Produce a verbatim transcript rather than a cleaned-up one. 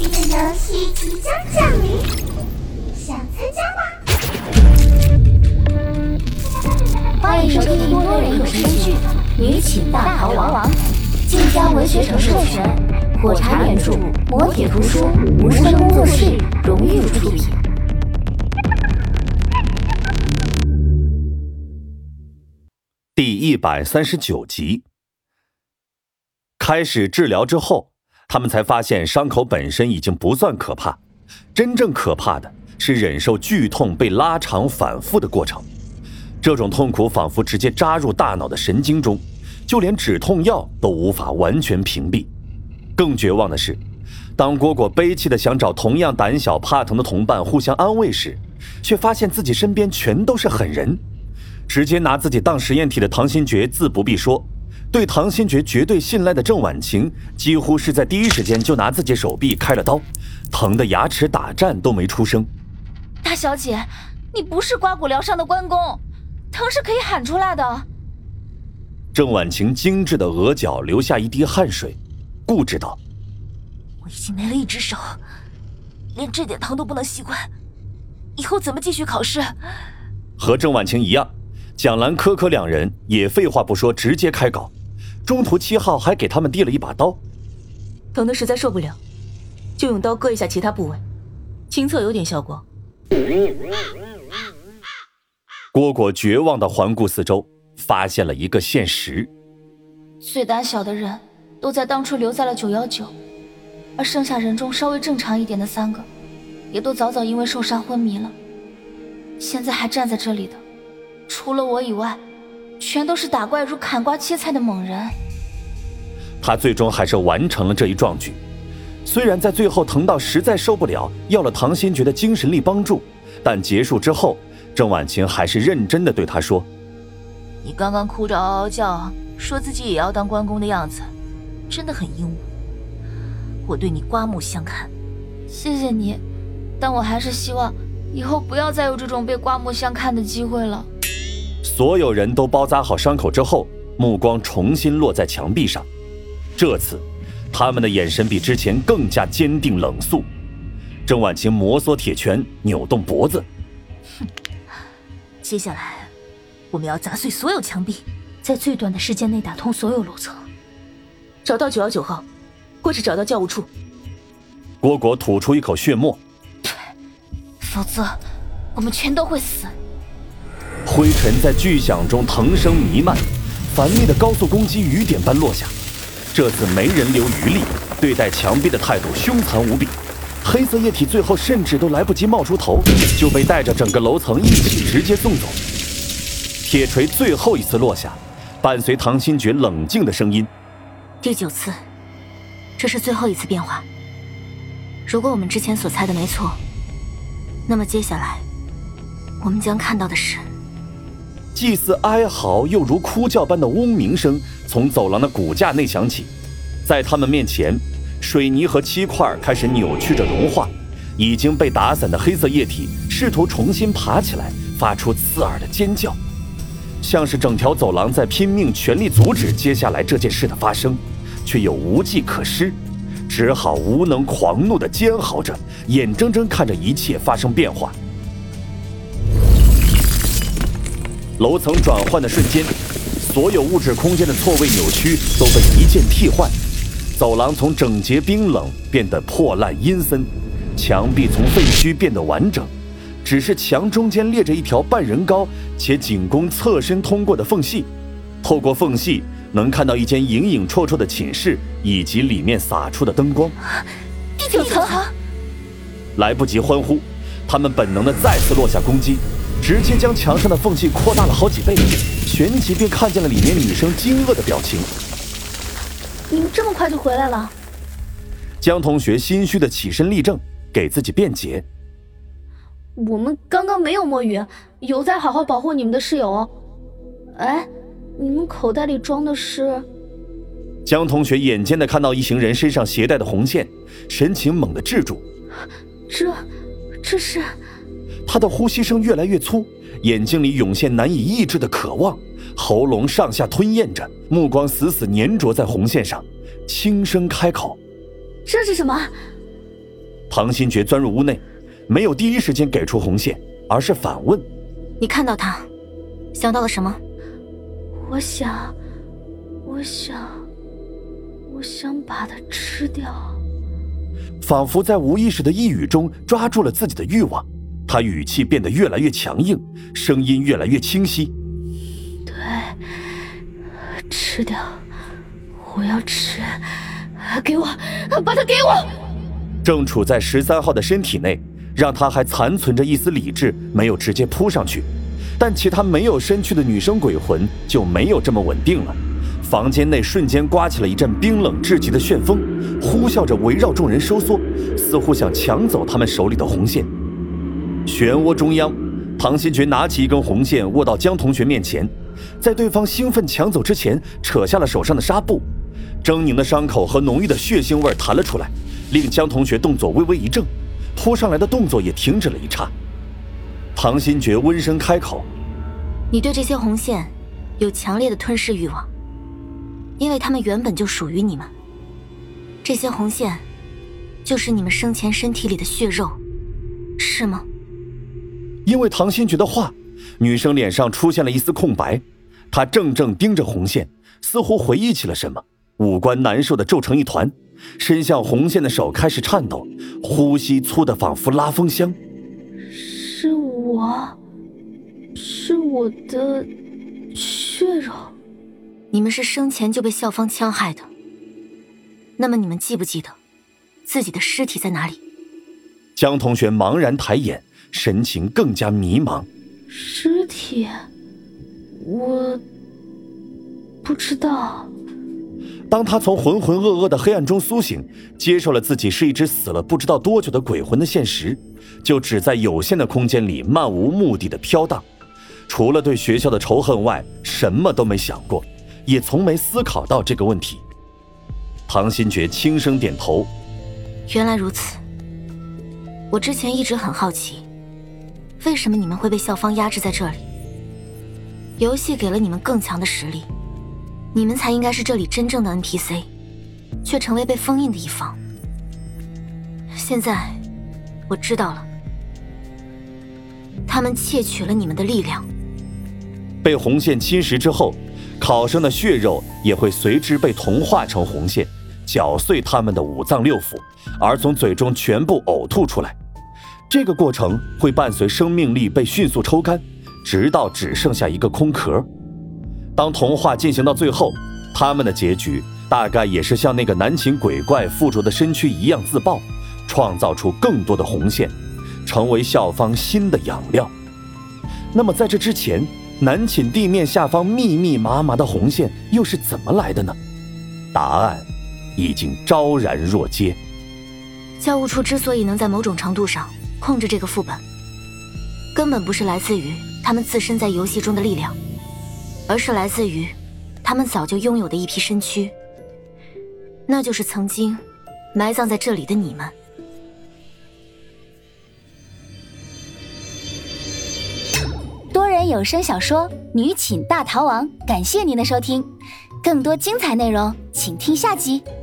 的游戏即将降临，想参加吗？ 欢迎收听多人有声剧《女寝大逃亡》，晋江文学城授权，火柴原著，磨铁图书，无声工作室荣誉出品。 第一百三十九集。开始治疗之后，他们才发现伤口本身已经不算可怕，真正可怕的是忍受剧痛被拉长反复的过程。这种痛苦仿佛直接扎入大脑的神经中，就连止痛药都无法完全屏蔽。更绝望的是，当蝈蝈悲泣地想找同样胆小怕疼的同伴互相安慰时，却发现自己身边全都是狠人。直接拿自己当实验体的唐新觉自不必说，对唐新觉绝对信赖的郑婉晴几乎是在第一时间就拿自己手臂开了刀，疼得牙齿打颤都没出声。 大小姐，你不是刮骨疗伤的关公，疼是可以喊出来的。 郑婉晴精致的额角流下一滴汗水，固执道： 我已经没了一只手，连这点疼都不能习惯，以后怎么继续考试？ 和郑婉晴一样，蒋兰、柯柯两人也废话不说直接开搞，中途七号还给他们递了一把刀。 疼得实在受不了，就用刀割一下其他部位，亲测有点效果。 蝈蝈绝望地环顾四周，发现了一个现实： 最胆小的人都在当初留在了九一九，而剩下人中稍微正常一点的三个，也都早早因为受伤昏迷了。现在还站在这里的，除了我以外，全都是打怪如砍瓜切菜的猛人。 他最终还是完成了这一壮举，虽然在最后疼到实在受不了，要了唐新觉的精神力帮助，但结束之后，郑婉晴还是认真地对他说： 你刚刚哭着嗷嗷叫，说自己也要当关公的样子，真的很英武，我对你刮目相看。 谢谢你，但我还是希望以后不要再有这种被刮目相看的机会了。 所有人都包扎好伤口之后，目光重新落在墙壁上，这次他们的眼神比之前更加坚定冷肃。郑婉晴摩挲铁拳，扭动脖子。 哼，接下来我们要砸碎所有墙壁，在最短的时间内打通所有楼层，找到九一九号，或是找到教务处。 蝈蝈吐出一口血沫， 否则我们全都会死。 灰尘在巨响中腾升弥漫，繁密的高速攻击雨点般落下。这次没人留余力，对待墙壁的态度凶残无比。黑色液体最后甚至都来不及冒出头，就被带着整个楼层一起直接送走。铁锤最后一次落下，伴随唐新觉冷静的声音： 第九次，这是最后一次变化。如果我们之前所猜的没错，那么接下来我们将看到的是…… 祭祀哀嚎又如哭叫般的嗡鸣声从走廊的骨架内响起，在他们面前，水泥和漆块开始扭曲着融化，已经被打散的黑色液体试图重新爬起来，发出刺耳的尖叫，像是整条走廊在拼命全力阻止接下来这件事的发生，却又无计可施，只好无能狂怒地尖嚎着，眼睁睁看着一切发生变化。楼层转换的瞬间，所有物质空间的错位扭曲都被一键替换，走廊从整洁冰冷变得破烂阴森，墙壁从废墟变得完整，只是墙中间裂着一条半人高且仅供侧身通过的缝隙，透过缝隙能看到一间影影绰绰的寝室以及里面洒出的灯光。 第九层， 来不及欢呼，他们本能的再次落下攻击，直接将墙上的缝隙扩大了好几倍，旋即便看见了里面女生惊愕的表情。 你们这么快就回来了？ 江同学心虚的起身立正，给自己辩解： 我们刚刚没有摸鱼，有在好好保护你们的室友哦。哎，你们口袋里装的是…… 江同学眼尖的看到一行人身上携带的红线，神情猛地滞住。 这这是…… 他的呼吸声越来越粗，眼睛里涌现难以抑制的渴望，喉咙上下吞咽着，目光死死粘着在红线上，轻声开口： 这是什么？ 唐新觉钻入屋内，没有第一时间给出红线，而是反问： 你看到他，想到了什么？ 我想，我想，我想把它吃掉。 仿佛在无意识的一语中抓住了自己的欲望，他语气变得越来越强硬，声音越来越清晰。 对，吃掉，我要吃，给我，把它给我。 正处在十三号的身体内，让他还残存着一丝理智，没有直接扑上去，但其他没有身躯的女生鬼魂就没有这么稳定了。房间内瞬间刮起了一阵冰冷至极的旋风，呼啸着围绕众人收缩，似乎想抢走他们手里的红线。漩涡中央，唐新觉拿起一根红线握到江同学面前，在对方兴奋抢走之前，扯下了手上的纱布，狰狞的伤口和浓郁的血腥味弹了出来，令江同学动作微微一怔，扑上来的动作也停止了一刹。唐新觉温声开口： 你对这些红线有强烈的吞噬欲望，因为它们原本就属于你们。这些红线就是你们生前身体里的血肉，是吗？ 因为唐新觉的话，女生脸上出现了一丝空白，她怔怔盯着红线，似乎回忆起了什么，五官难受的皱成一团，伸向红线的手开始颤抖，呼吸粗的仿佛拉风箱。 是我，是我的血肉。 你们是生前就被校方戕害的，那么你们记不记得自己的尸体在哪里？ 江同学茫然抬眼，神情更加迷茫。 尸体，我不知道。 当他从浑浑噩噩的黑暗中苏醒，接受了自己是一只死了不知道多久的鬼魂的现实，就只在有限的空间里漫无目的的飘荡，除了对学校的仇恨外，什么都没想过，也从没思考到这个问题。唐新觉轻声点头。 原来如此。我之前一直很好奇，为什么你们会被校方压制在这里？游戏给了你们更强的实力，你们才应该是这里真正的 N P C， 却成为被封印的一方。现在我知道了，他们窃取了你们的力量。 被红线侵蚀之后，考生的血肉也会随之被同化成红线，搅碎他们的五脏六腑，而从嘴中全部呕吐出来。这个过程会伴随生命力被迅速抽干，直到只剩下一个空壳。当同化进行到最后，他们的结局大概也是像那个南秦鬼怪附着的身躯一样自爆，创造出更多的红线，成为校方新的养料。那么在这之前，南寝地面下方密密麻麻的红线又是怎么来的呢？答案已经昭然若揭。 教务处之所以能在某种程度上控制这个副本，根本不是来自于他们自身在游戏中的力量，而是来自于他们早就拥有的一批身躯，那就是曾经埋葬在这里的你们。 多人有声小说《女寝大逃亡》，感谢您的收听，更多精彩内容请听下集。